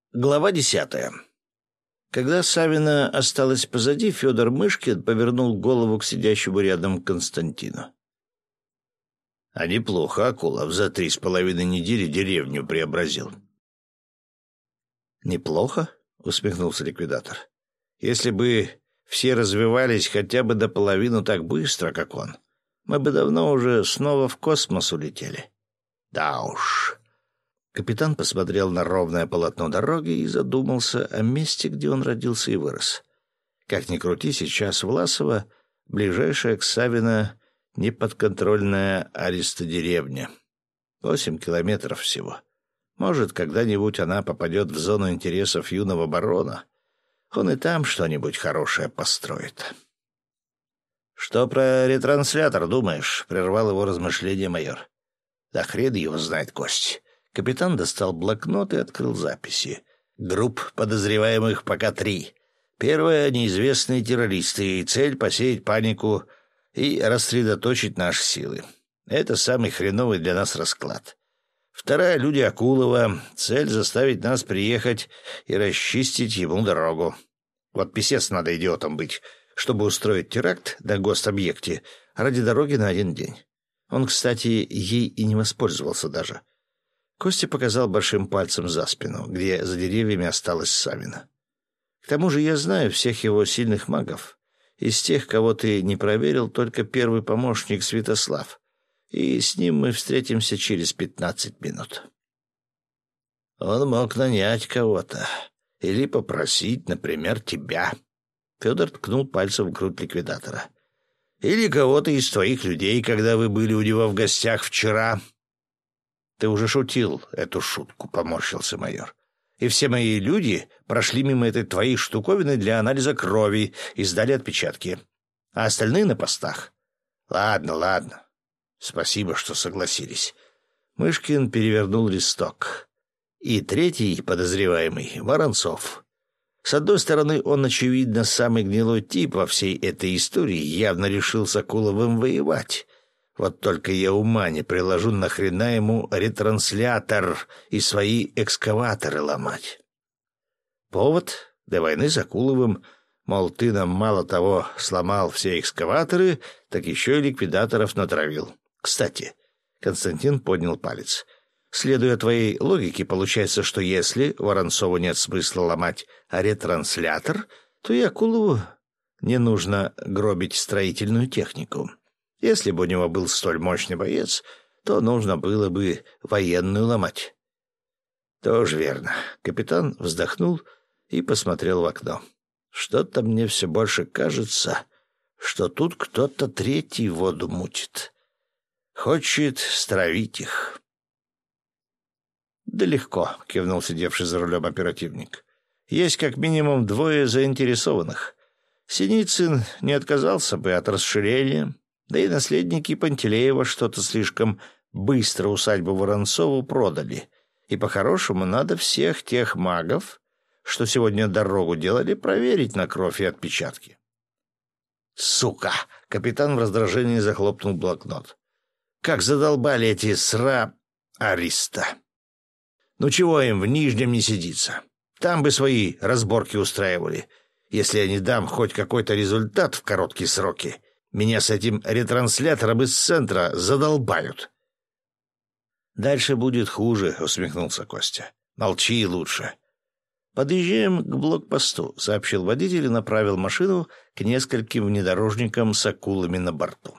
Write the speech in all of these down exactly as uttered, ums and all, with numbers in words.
Глава десятая. Когда Савина осталась позади, Федор Мышкин повернул голову к сидящему рядом Константину. — А неплохо Акулов за три с половиной недели деревню преобразил. — Неплохо? — усмехнулся ликвидатор. — Если бы все развивались хотя бы до половины так быстро, как он, мы бы давно уже снова в космос улетели. — Да уж... Капитан посмотрел на ровное полотно дороги и задумался о месте, где он родился и вырос. Как ни крути, сейчас Власово — ближайшая к Савино неподконтрольная Ариста деревня. Восемь километров всего. Может, когда-нибудь она попадет в зону интересов юного барона. Он и там что-нибудь хорошее построит. — Что про ретранслятор думаешь? — прервал его размышления майор. — Да хрен его знает, Кость. Капитан достал блокнот и открыл записи. Групп подозреваемых пока три. Первая — неизвестные террористы, и цель — посеять панику и рассредоточить наши силы. Это самый хреновый для нас расклад. Вторая — люди Акулова. Цель — заставить нас приехать и расчистить ему дорогу. Вот писец надо идиотом быть, чтобы устроить теракт на гособъекте ради дороги на один день. Он, кстати, ей и не воспользовался даже. Костя показал большим пальцем за спину, где за деревьями осталась Савина. К тому же я знаю всех его сильных магов. Из тех, кого ты не проверил, только первый помощник Святослав. И с ним мы встретимся через пятнадцать минут. Он мог нанять кого-то. Или попросить, например, тебя. Федор ткнул пальцем в грудь ликвидатора. Или кого-то из твоих людей, когда вы были у него в гостях вчера. «Ты уже шутил эту шутку», — поморщился майор. «И все мои люди прошли мимо этой твоей штуковины для анализа крови и сдали отпечатки. А остальные на постах». «Ладно, ладно. Спасибо, что согласились». Мышкин перевернул листок. И третий подозреваемый — Воронцов. С одной стороны, он, очевидно, самый гнилой тип во всей этой истории, явно решил с Акуловым воевать. Вот только я ума не приложу, нахрена ему ретранслятор и свои экскаваторы ломать. Повод до войны с Акуловым, мол, ты нам мало того сломал все экскаваторы, так еще и ликвидаторов натравил. Кстати, Константин поднял палец. Следуя твоей логике, получается, что если Воронцову нет смысла ломать ретранслятор, то и Акулову не нужно гробить строительную технику. Если бы у него был столь мощный боец, то нужно было бы военную ломать. Тоже верно. Капитан вздохнул и посмотрел в окно. Что-то мне все больше кажется, что тут кто-то третий воду мутит. Хочет стравить их. Да легко, кивнул сидевший за рулем оперативник. Есть как минимум двое заинтересованных. Синицын не отказался бы от расширения. Да и наследники Пантелеева что-то слишком быстро усадьбу Воронцову продали. И по-хорошему надо всех тех магов, что сегодня дорогу делали, проверить на кровь и отпечатки. «Сука!» — капитан в раздражении захлопнул блокнот. «Как задолбали эти сра... Ариста! Ну чего им в Нижнем не сидится? Там бы свои разборки устраивали. Если я не дам хоть какой-то результат в короткие сроки, меня с этим ретранслятором из центра задолбают». «Дальше будет хуже», — усмехнулся Костя. «Молчи лучше». «Подъезжаем к блокпосту», — сообщил водитель и направил машину к нескольким внедорожникам с акулами на борту.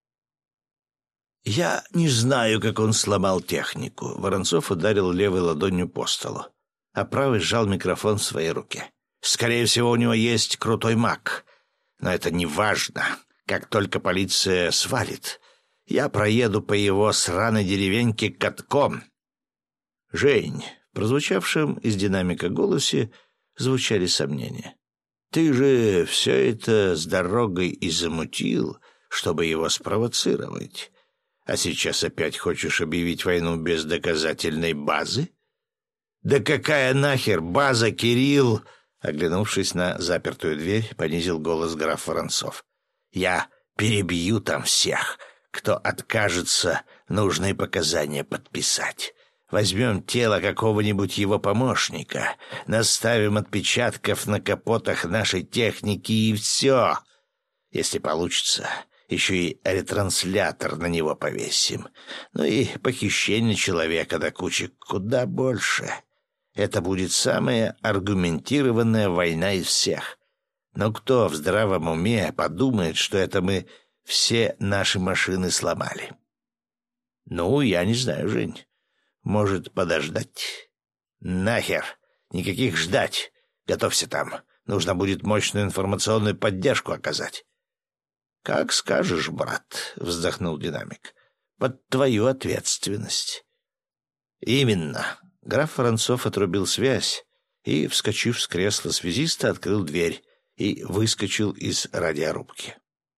«Я не знаю, как он сломал технику», — Воронцов ударил левой ладонью по столу, а правый сжал микрофон в своей руке. «Скорее всего, у него есть крутой маг, но это не важно. Как только полиция свалит, я проеду по его сраной деревеньке катком». «Жень», в прозвучавшем из динамика голосе звучали сомнения. «Ты же все это с дорогой и замутил, чтобы его спровоцировать. А сейчас опять хочешь объявить войну без доказательной базы?» «Да какая нахер база, Кирилл?» Оглянувшись на запертую дверь, понизил голос граф Воронцов. «Я перебью там всех, кто откажется нужные показания подписать. Возьмем тело какого-нибудь его помощника, наставим отпечатков на капотах нашей техники и все. Если получится, еще и ретранслятор на него повесим. Ну и похищение человека до кучи куда больше. Это будет самая аргументированная война из всех. Но кто в здравом уме подумает, что это мы все наши машины сломали? Ну, я не знаю, Жень. Может, подождать? Нахер! Никаких ждать! Готовься там. Нужно будет мощную информационную поддержку оказать. «Как скажешь, брат», — вздохнул динамик. «Под твою ответственность». «Именно». Граф Воронцов отрубил связь и, вскочив с кресла связиста, открыл дверь и выскочил из радиорубки.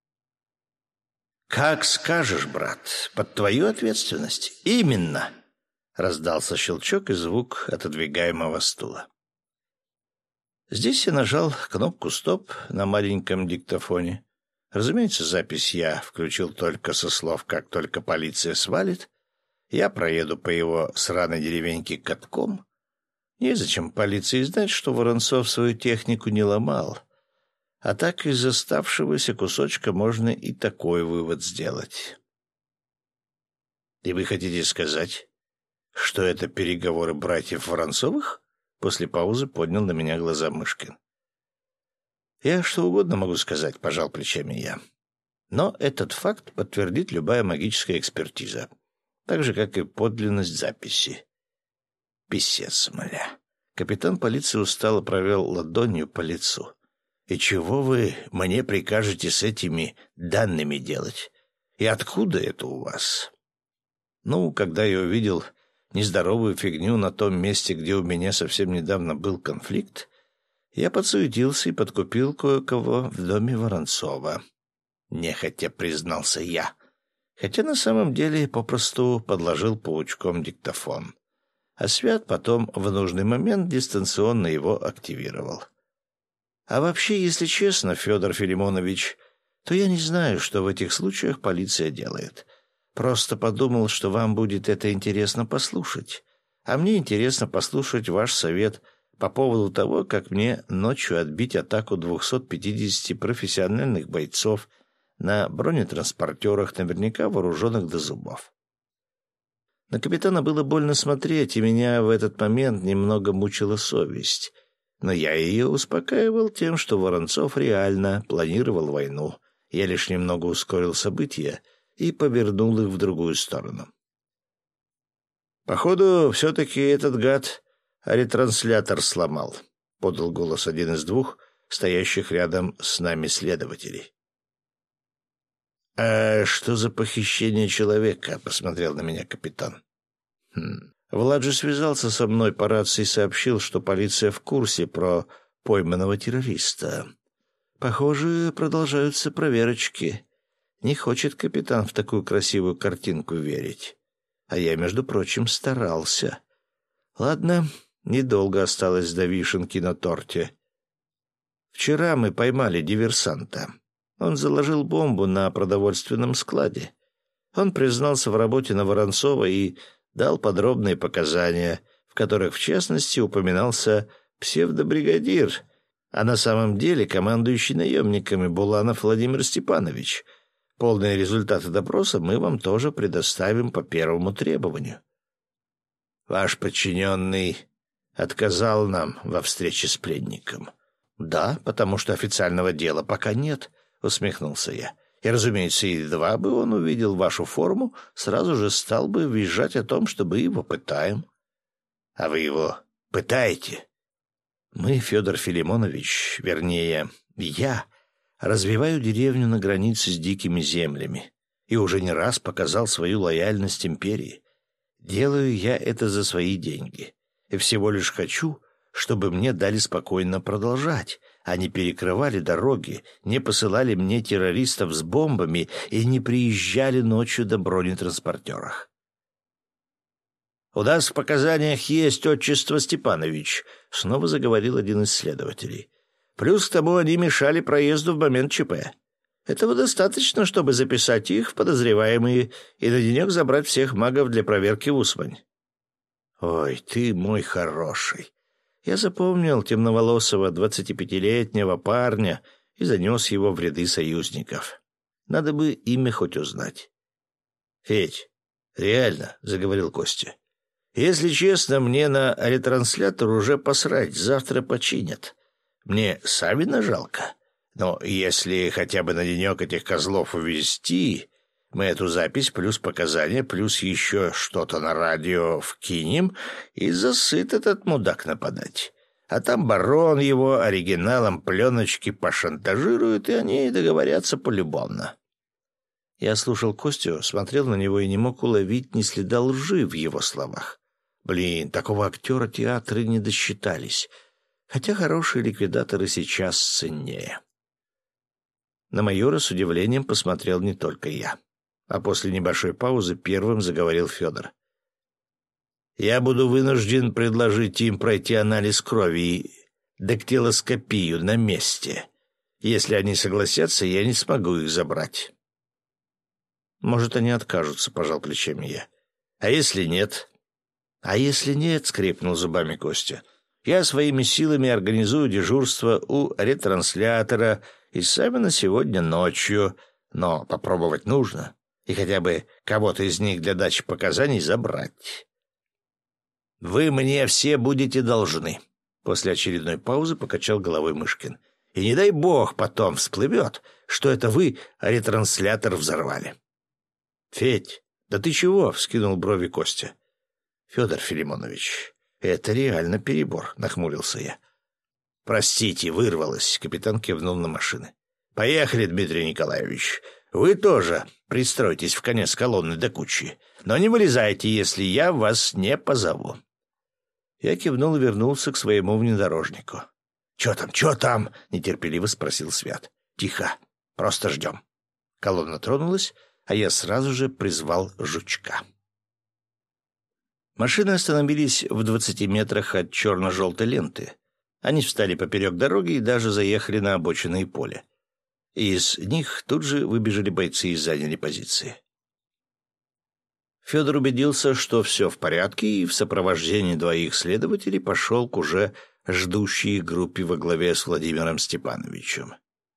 «Как скажешь, брат, под твою ответственность». «Именно». Раздался щелчок и звук отодвигаемого стула. Здесь я нажал кнопку «Стоп» на маленьком диктофоне. Разумеется, запись я включил только со слов «как только полиция свалит». Я проеду по его сраной деревеньке катком. Незачем полиции знать, что Воронцов свою технику не ломал. А так из оставшегося кусочка можно и такой вывод сделать. «И вы хотите сказать, что это переговоры братьев Воронцовых?» После паузы поднял на меня глаза Мышкин. «Я что угодно могу сказать», — пожал плечами я. «Но этот факт подтвердит любая магическая экспертиза, так же, как и подлинность записи». Писец, мля. Капитан полиции устало провел ладонью по лицу. «И чего вы мне прикажете с этими данными делать? И откуда это у вас?» Ну, когда я увидел нездоровую фигню на том месте, где у меня совсем недавно был конфликт, я подсуетился и подкупил кое-кого в доме Воронцова. Нехотя признался я, хотя на самом деле попросту подложил паучком диктофон. А Свят потом в нужный момент дистанционно его активировал. А вообще, если честно, Федор Филимонович, то я не знаю, что в этих случаях полиция делает. Просто подумал, что вам будет это интересно послушать. А мне интересно послушать ваш совет по поводу того, как мне ночью отбить атаку двухсот пятидесяти профессиональных бойцов на бронетранспортерах, наверняка вооруженных до зубов. На капитана было больно смотреть, и меня в этот момент немного мучила совесть. Но я ее успокаивал тем, что Воронцов реально планировал войну. Я лишь немного ускорил события и повернул их в другую сторону. «Походу, все-таки этот гад ретранслятор сломал», — подал голос один из двух стоящих рядом с нами следователей. «А что за похищение человека?» — посмотрел на меня капитан. «Хм. Влад же связался со мной по рации и сообщил, что полиция в курсе про пойманного террориста. Похоже, продолжаются проверочки. Не хочет капитан в такую красивую картинку верить. А я, между прочим, старался. Ладно, недолго осталось до вишенки на торте. Вчера мы поймали диверсанта. Он заложил бомбу на продовольственном складе. Он признался в работе на Воронцова и дал подробные показания, в которых, в частности, упоминался псевдобригадир, а на самом деле командующий наемниками Буланов Владимир Степанович. Полные результаты допроса мы вам тоже предоставим по первому требованию. Ваш подчиненный отказал нам во встрече с пленником. Да, потому что официального дела пока нет, усмехнулся я. И, разумеется, едва бы он увидел вашу форму, сразу же стал бы визжать о том, что мы его пытаем. А вы его пытаете? Мы, Федор Филимонович, вернее, я, развиваю деревню на границе с дикими землями и уже не раз показал свою лояльность империи. Делаю я это за свои деньги и всего лишь хочу, чтобы мне дали спокойно продолжать, а не перекрывали дороги, не посылали мне террористов с бомбами и не приезжали ночью до бронетранспортерах. «У нас в показаниях есть отчество Степанович», — снова заговорил один из следователей. «Плюс к тому они мешали проезду в момент ЧП. Этого достаточно, чтобы записать их в подозреваемые и на денек забрать всех магов для проверки в Усмань». Ой, ты мой хороший. Я запомнил темноволосого двадцатипятилетнего парня и занес его в ряды союзников. Надо бы имя хоть узнать. — Федь, реально, — заговорил Костя. — Если честно, мне на ретранслятор уже посрать, завтра починят. Мне Савина жалко. Но если хотя бы на денек этих козлов увезти, мы эту запись плюс показания, плюс еще что-то на радио вкинем, и засыт этот мудак нападать. А там барон его оригиналом пленочки пошантажирует, и они договорятся полюбовно. Я слушал Костю, смотрел на него и не мог уловить ни следа лжи в его словах. Блин, такого актера театры не досчитались, хотя хорошие ликвидаторы сейчас ценнее. На майора с удивлением посмотрел не только я. А после небольшой паузы первым заговорил Федор. «Я буду вынужден предложить им пройти анализ крови и дактилоскопию на месте. Если они согласятся, я не смогу их забрать». «Может, они откажутся», — пожал плечами я. «А если нет?» «А если нет», — скрипнул зубами Костя, — «я своими силами организую дежурство у ретранслятора и сами на сегодня ночью, но попробовать нужно». И хотя бы кого-то из них для дачи показаний забрать. «Вы мне все будете должны», — после очередной паузы покачал головой Мышкин. «И не дай бог потом всплывет, что это вы ретранслятор взорвали». «Федь, да ты чего?» — вскинул брови Костя. «Федор Филимонович, это реально перебор», — нахмурился я. «Простите, вырвалось», — капитан кивнул на машины. «Поехали, Дмитрий Николаевич. Вы тоже пристройтесь в конец колонны до кучи, но не вылезайте, если я вас не позову». Я кивнул и вернулся к своему внедорожнику. «Чё там, чё там?» — нетерпеливо спросил Свят. «Тихо, просто ждем». Колонна тронулась, а я сразу же призвал Жучка. Машины остановились в двадцати метрах от черно-желтой ленты. Они встали поперек дороги и даже заехали на обочинное поле. Из них тут же выбежали бойцы и заняли позиции. Федор убедился, что все в порядке, и в сопровождении двоих следователей пошел к уже ждущей группе во главе с Владимиром Степановичем.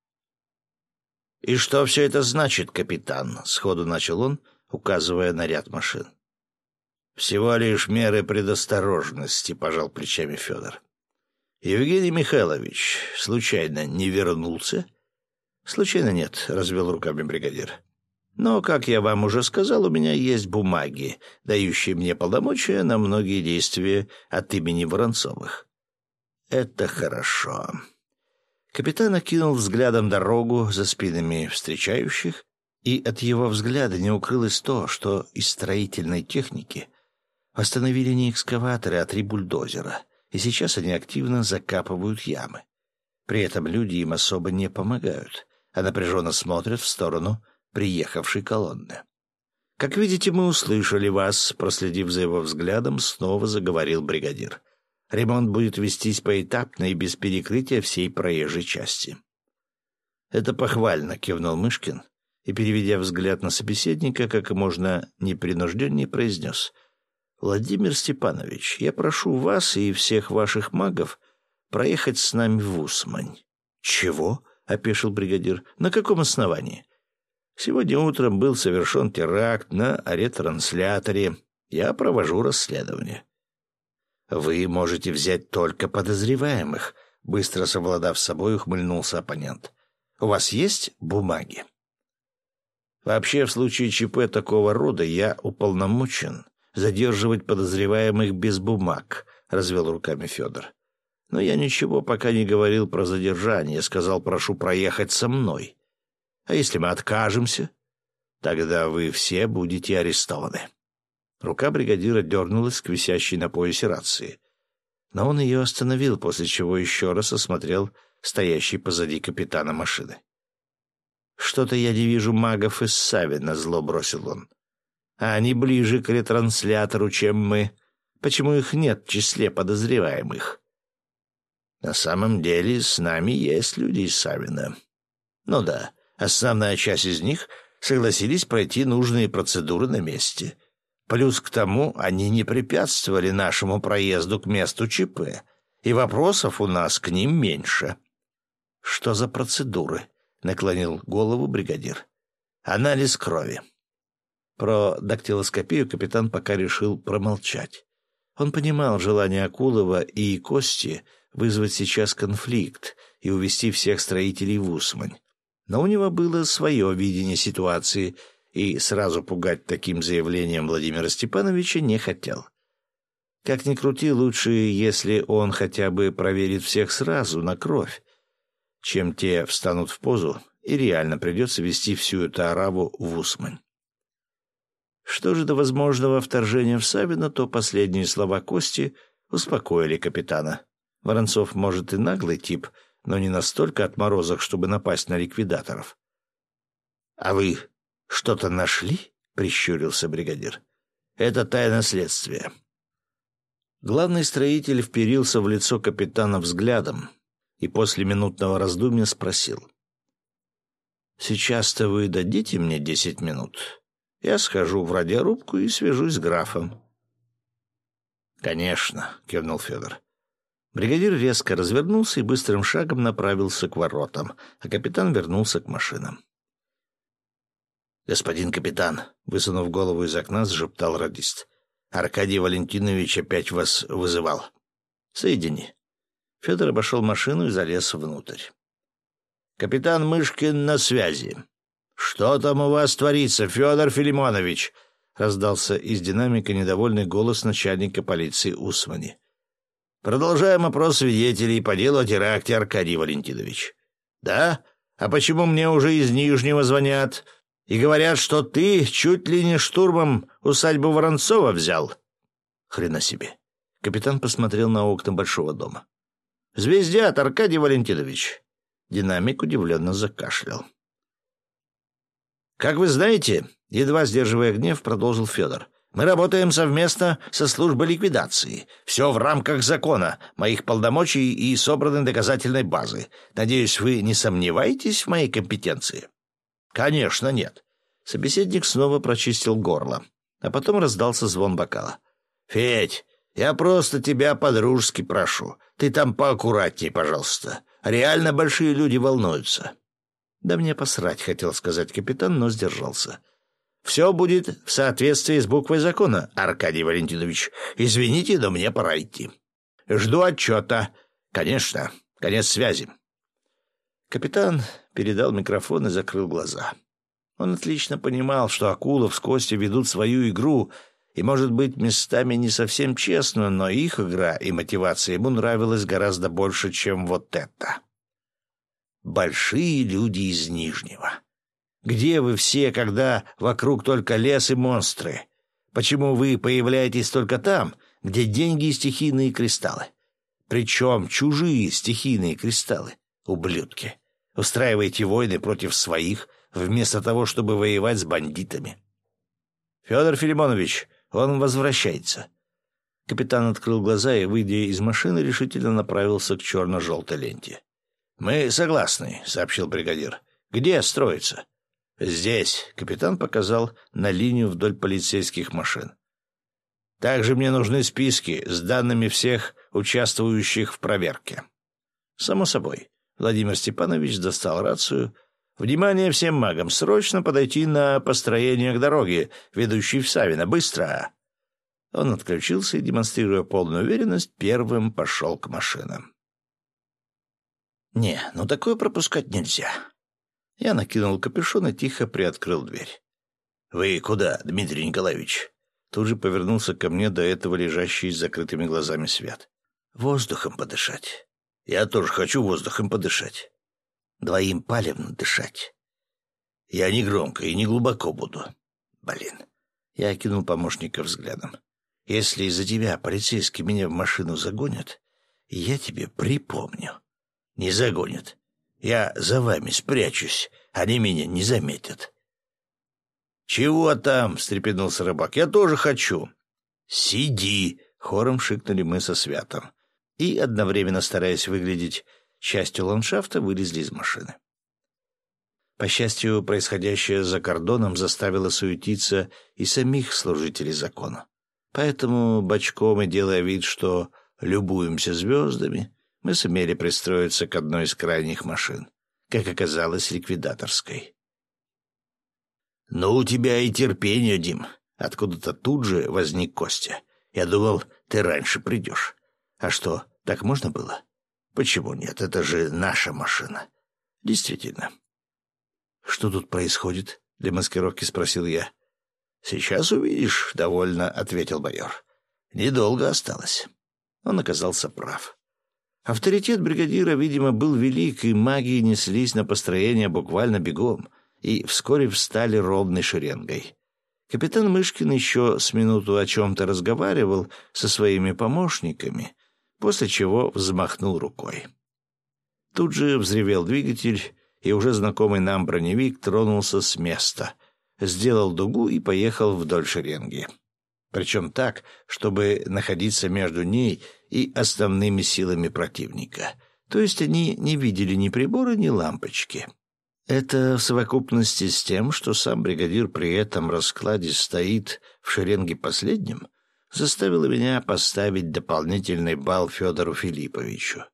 «И что все это значит, капитан?» — сходу начал он, указывая на ряд машин. «Всего лишь меры предосторожности», — пожал плечами Федор. «Евгений Михайлович случайно не вернулся?» «Случайно нет», — развел руками бригадир. «Но, как я вам уже сказал, у меня есть бумаги, дающие мне полномочия на многие действия от имени Воронцовых». «Это хорошо». Капитан окинул взглядом дорогу за спинами встречающих, и от его взгляда не укрылось то, что из строительной техники остановили не экскаваторы, а три бульдозера, и сейчас они активно закапывают ямы. При этом люди им особо не помогают, а напряженно смотрят в сторону приехавшей колонны. «Как видите, мы услышали вас», — проследив за его взглядом, снова заговорил бригадир. «Ремонт будет вестись поэтапно и без перекрытия всей проезжей части». «Это похвально», — кивнул Мышкин и, переведя взгляд на собеседника, как можно непринужденнее произнес. «Владимир Степанович, я прошу вас и всех ваших магов проехать с нами в Усмань». «Чего?» — опешил бригадир. «На каком основании?» «Сегодня утром был совершен теракт на ретрансляторе. Я провожу расследование». «Вы можете взять только подозреваемых», — быстро совладав с собой, ухмыльнулся оппонент. «У вас есть бумаги?» «Вообще, в случае ЧП такого рода я уполномочен задерживать подозреваемых без бумаг», — развел руками Федор. «Но я ничего пока не говорил про задержание, сказал, прошу проехать со мной. А если мы откажемся, тогда вы все будете арестованы». Рука бригадира дернулась к висящей на поясе рации, но он ее остановил, после чего еще раз осмотрел стоящий позади капитана машины. «Что-то я не вижу магов из Савина», — зло бросил он. «А они ближе к ретранслятору, чем мы. Почему их нет в числе подозреваемых?» «На самом деле с нами есть люди из Савина. Ну да, основная часть из них согласились пройти нужные процедуры на месте. Плюс к тому они не препятствовали нашему проезду к месту ЧП, и вопросов у нас к ним меньше». «Что за процедуры?» — наклонил голову бригадир. «Анализ крови». Про дактилоскопию капитан пока решил промолчать. Он понимал желание Акулова и Кости вызвать сейчас конфликт и увести всех строителей в Усмань. Но у него было свое видение ситуации, и сразу пугать таким заявлением Владимира Степановича не хотел. Как ни крути, лучше, если он хотя бы проверит всех сразу на кровь, чем те встанут в позу, и реально придется вести всю эту араву в Усмань. Что же до возможного вторжения в Савино, то последние слова Кости успокоили капитана. Воронцов, может, и наглый тип, но не настолько отморозок, чтобы напасть на ликвидаторов. — А вы что-то нашли? — прищурился бригадир. — Это тайна следствия. Главный строитель вперился в лицо капитана взглядом и после минутного раздумья спросил. — Сейчас-то вы дадите мне десять минут? Я схожу в радиорубку и свяжусь с графом. — Конечно, — кивнул Федор. Бригадир резко развернулся и быстрым шагом направился к воротам, а капитан вернулся к машинам. — Господин капитан, — высунув голову из окна, зашептал радист, — Аркадий Валентинович опять вас вызывал. — Соедини. Федор обошел машину и залез внутрь. — Капитан Мышкин на связи. «Что там у вас творится, Федор Филимонович?» — раздался из динамика недовольный голос начальника полиции Усмани. «Продолжаем опрос свидетелей по делу о теракте, Аркадий Валентинович». «Да? А почему мне уже из Нижнего звонят и говорят, что ты чуть ли не штурмом усадьбу Воронцова взял?» «Хрена себе!» — капитан посмотрел на окна большого дома. «Звездят, Аркадий Валентинович!» Динамик удивленно закашлял. «Как вы знаете, — едва сдерживая гнев, продолжил Федор, — мы работаем совместно со службой ликвидации. Все в рамках закона, моих полномочий и собранной доказательной базы. Надеюсь, вы не сомневаетесь в моей компетенции?» «Конечно, нет». Собеседник снова прочистил горло, а потом раздался звон бокала. «Федь, я просто тебя по-дружески прошу. Ты там поаккуратней, пожалуйста. Реально большие люди волнуются». «Да мне посрать», — хотел сказать капитан, но сдержался. «Все будет в соответствии с буквой закона, Аркадий Валентинович. Извините, но мне пора идти. Жду отчета. Конечно. Конец связи». Капитан передал микрофон и закрыл глаза. Он отлично понимал, что Акулов с Костей ведут свою игру, и, может быть, местами не совсем честную, но их игра и мотивация ему нравилась гораздо больше, чем вот это. Большие люди из Нижнего. Где вы все, когда вокруг только лес и монстры? Почему вы появляетесь только там, где деньги и стихийные кристаллы? Причем чужие стихийные кристаллы, ублюдки. Устраиваете войны против своих, вместо того, чтобы воевать с бандитами. Федор Филимонович, он возвращается. Капитан открыл глаза и, выйдя из машины, решительно направился к черно-желтой ленте. «Мы согласны», — сообщил бригадир. «Где строится?» «Здесь», — капитан показал на линию вдоль полицейских машин. «Также мне нужны списки с данными всех участвующих в проверке». «Само собой». Владимир Степанович достал рацию. «Внимание всем магам! Срочно подойти на построение к дороге, ведущей в Савино. Быстро!» Он отключился и, демонстрируя полную уверенность, первым пошел к машинам. «Не, ну такое пропускать нельзя». Я накинул капюшон и тихо приоткрыл дверь. «Вы куда, Дмитрий Николаевич?» Тут же повернулся ко мне до этого лежащий с закрытыми глазами Свят. «Воздухом подышать». «Я тоже хочу воздухом подышать». «Двоим палевно дышать». «Я не громко и не глубоко буду». «Блин». Я окинул помощника взглядом. «Если из-за тебя полицейские меня в машину загонят, я тебе припомню». «Не загонят. Я за вами спрячусь. Они меня не заметят». «Чего там?» — встрепенулся рыбак. «Я тоже хочу». «Сиди!» — хором шикнули мы со Святом. И, одновременно стараясь выглядеть частью ландшафта, вылезли из машины. По счастью, происходящее за кордоном заставило суетиться и самих служителей закона. Поэтому, бочком и делая вид, что любуемся звездами, мы сумели пристроиться к одной из крайних машин, как оказалось, ликвидаторской. «Ну, у тебя и терпение, Дим!» Откуда-то тут же возник Костя. «Я думал, ты раньше придешь. А что, так можно было?» «Почему нет? Это же наша машина». «Действительно». «Что тут происходит?» — для маскировки спросил я. «Сейчас увидишь», — довольно ответил майор. «Недолго осталось». Он оказался прав. Авторитет бригадира, видимо, был велик, и маги неслись на построение буквально бегом, и вскоре встали ровной шеренгой. Капитан Мышкин еще с минуту о чем-то разговаривал со своими помощниками, после чего взмахнул рукой. Тут же взревел двигатель, и уже знакомый нам броневик тронулся с места, сделал дугу и поехал вдоль шеренги. Причем так, чтобы находиться между ней и основными силами противника. То есть они не видели ни прибора, ни лампочки. Это в совокупности с тем, что сам бригадир при этом раскладе стоит в шеренге последним, заставило меня поставить дополнительный балл Федору Филипповичу.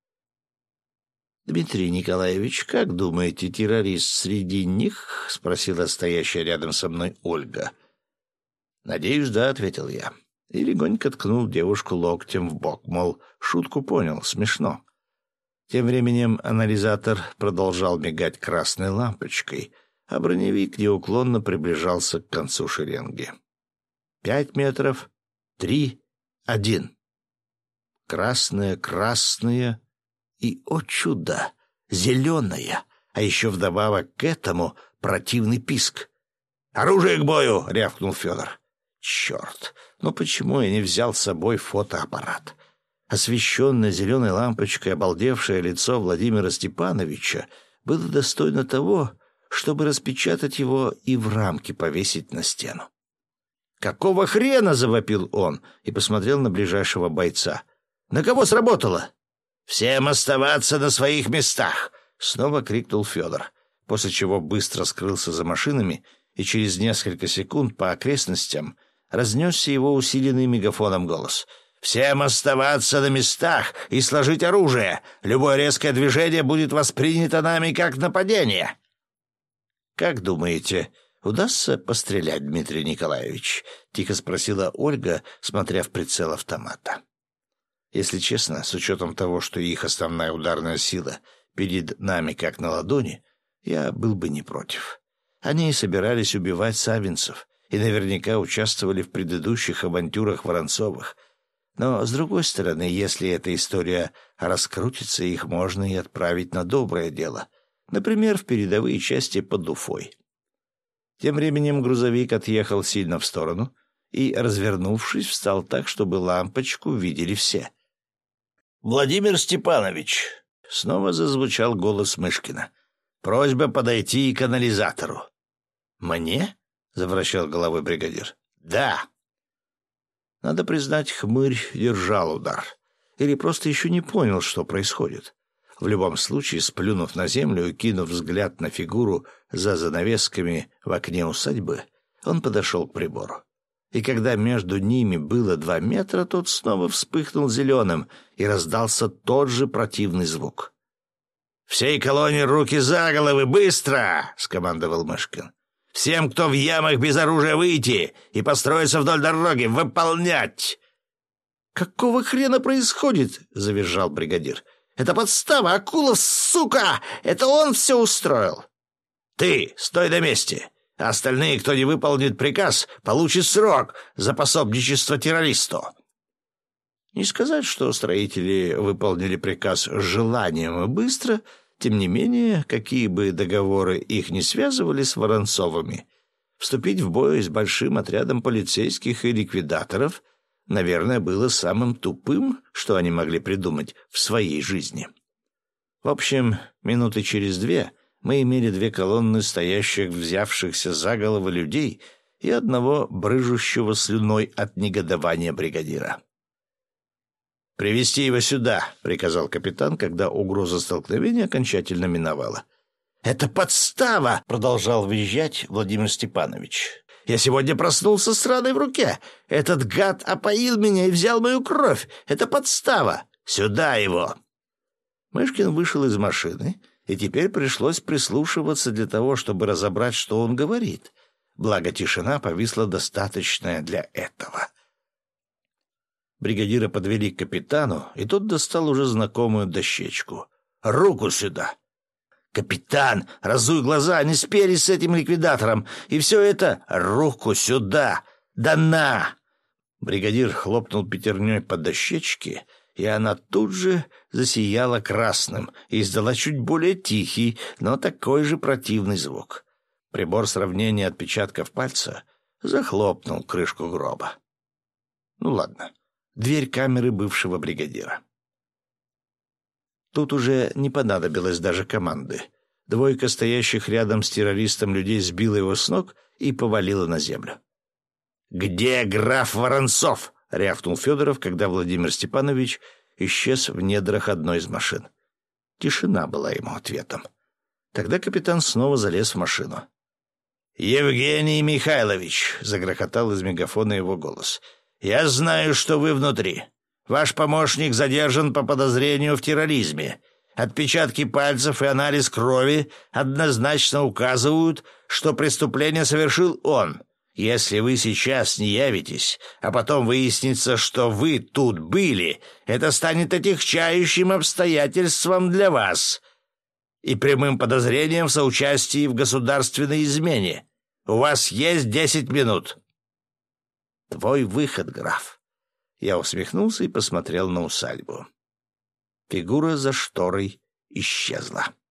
«Дмитрий Николаевич, как думаете, террорист среди них?» — спросила стоящая рядом со мной Ольга. «Надеюсь, да», — ответил я. И легонько ткнул девушку локтем в бок, мол, шутку понял, смешно. Тем временем анализатор продолжал мигать красной лампочкой, а броневик неуклонно приближался к концу шеренги. Пять метров, три, один. Красная, красная и, о чудо, зеленая, а еще вдобавок к этому противный писк. «Оружие к бою!» — рявкнул Федор. «Черт! Но почему я не взял с собой фотоаппарат?» Освещенное зеленой лампочкой обалдевшее лицо Владимира Степановича было достойно того, чтобы распечатать его и в рамке повесить на стену. «Какого хрена?» — завопил он и посмотрел на ближайшего бойца. «На кого сработало?» «Всем оставаться на своих местах!» — снова крикнул Федор, после чего быстро скрылся за машинами, и через несколько секунд по окрестностям разнесся его усиленный мегафоном голос. «Всем оставаться на местах и сложить оружие! Любое резкое движение будет воспринято нами как нападение!» «Как думаете, удастся пострелять, Дмитрий Николаевич?» — тихо спросила Ольга, смотря в прицел автомата. Если честно, с учетом того, что их основная ударная сила перед нами как на ладони, я был бы не против. Они собирались убивать савинцев и наверняка участвовали в предыдущих авантюрах Воронцовых. Но, с другой стороны, если эта история раскрутится, их можно и отправить на доброе дело, например, в передовые части под Уфой. Тем временем грузовик отъехал сильно в сторону и, развернувшись, встал так, чтобы лампочку видели все. «Владимир Степанович!» — снова зазвучал голос Мышкина. «Просьба подойти к анализатору». «Мне?» — завращал головой бригадир. «Да». Надо признать, хмырь держал удар. Или просто еще не понял, что происходит. В любом случае, сплюнув на землю и кинув взгляд на фигуру за занавесками в окне усадьбы, он подошел к прибору. И когда между ними было два метра, тот снова вспыхнул зеленым, и раздался тот же противный звук. «Всей колонне руки за головы, быстро!» — скомандовал Мышкин. «Всем, кто в ямах без оружия, выйти и построиться вдоль дороги, выполнять!» «Какого хрена происходит?» — завизжал бригадир. «Это подстава! Акулов, сука! Это он все устроил!» «Ты стой на месте! А остальные, кто не выполнит приказ, получит срок за пособничество террористу!» Не сказать, что строители выполнили приказ с желанием и быстро, тем не менее, какие бы договоры их не связывали с Воронцовыми, вступить в бой с большим отрядом полицейских и ликвидаторов, наверное, было самым тупым, что они могли придумать в своей жизни. В общем, минуты через две мы имели две колонны стоящих, взявшихся за головы людей и одного брыжущего слюной от негодования бригадира. «Привести его сюда», — приказал капитан, когда угроза столкновения окончательно миновала. «Это подстава!» — продолжал визжать Владимир Степанович. «Я сегодня проснулся с раной в руке. Этот гад опоил меня и взял мою кровь. Это подстава! Сюда его!» Мышкин вышел из машины, и теперь пришлось прислушиваться для того, чтобы разобрать, что он говорит. Благо тишина повисла достаточная для этого. Бригадира подвели к капитану, и тот достал уже знакомую дощечку. «Руку сюда!» «Капитан, разуй глаза, не спелись с этим ликвидатором, и все это руку сюда! Да на!» Бригадир хлопнул пятерней по дощечке, и она тут же засияла красным и издала чуть более тихий, но такой же противный звук. Прибор сравнения отпечатков пальца захлопнул крышку гроба. Ну ладно, дверь камеры бывшего бригадира. Тут уже не понадобилось даже команды. Двойка стоящих рядом с террористом людей сбила его с ног и повалила на землю. «Где граф Воронцов?» — рявкнул Федоров, когда Владимир Степанович исчез в недрах одной из машин. Тишина была ему ответом. Тогда капитан снова залез в машину. «Евгений Михайлович!» — загрохотал из мегафона его голос. «Я знаю, что вы внутри. Ваш помощник задержан по подозрению в терроризме. Отпечатки пальцев и анализ крови однозначно указывают, что преступление совершил он. Если вы сейчас не явитесь, а потом выяснится, что вы тут были, это станет отягчающим обстоятельством для вас и прямым подозрением в соучастии в государственной измене. У вас есть десять минут». «Твой выход, граф». Я усмехнулся и посмотрел на усадьбу. Фигура за шторой исчезла.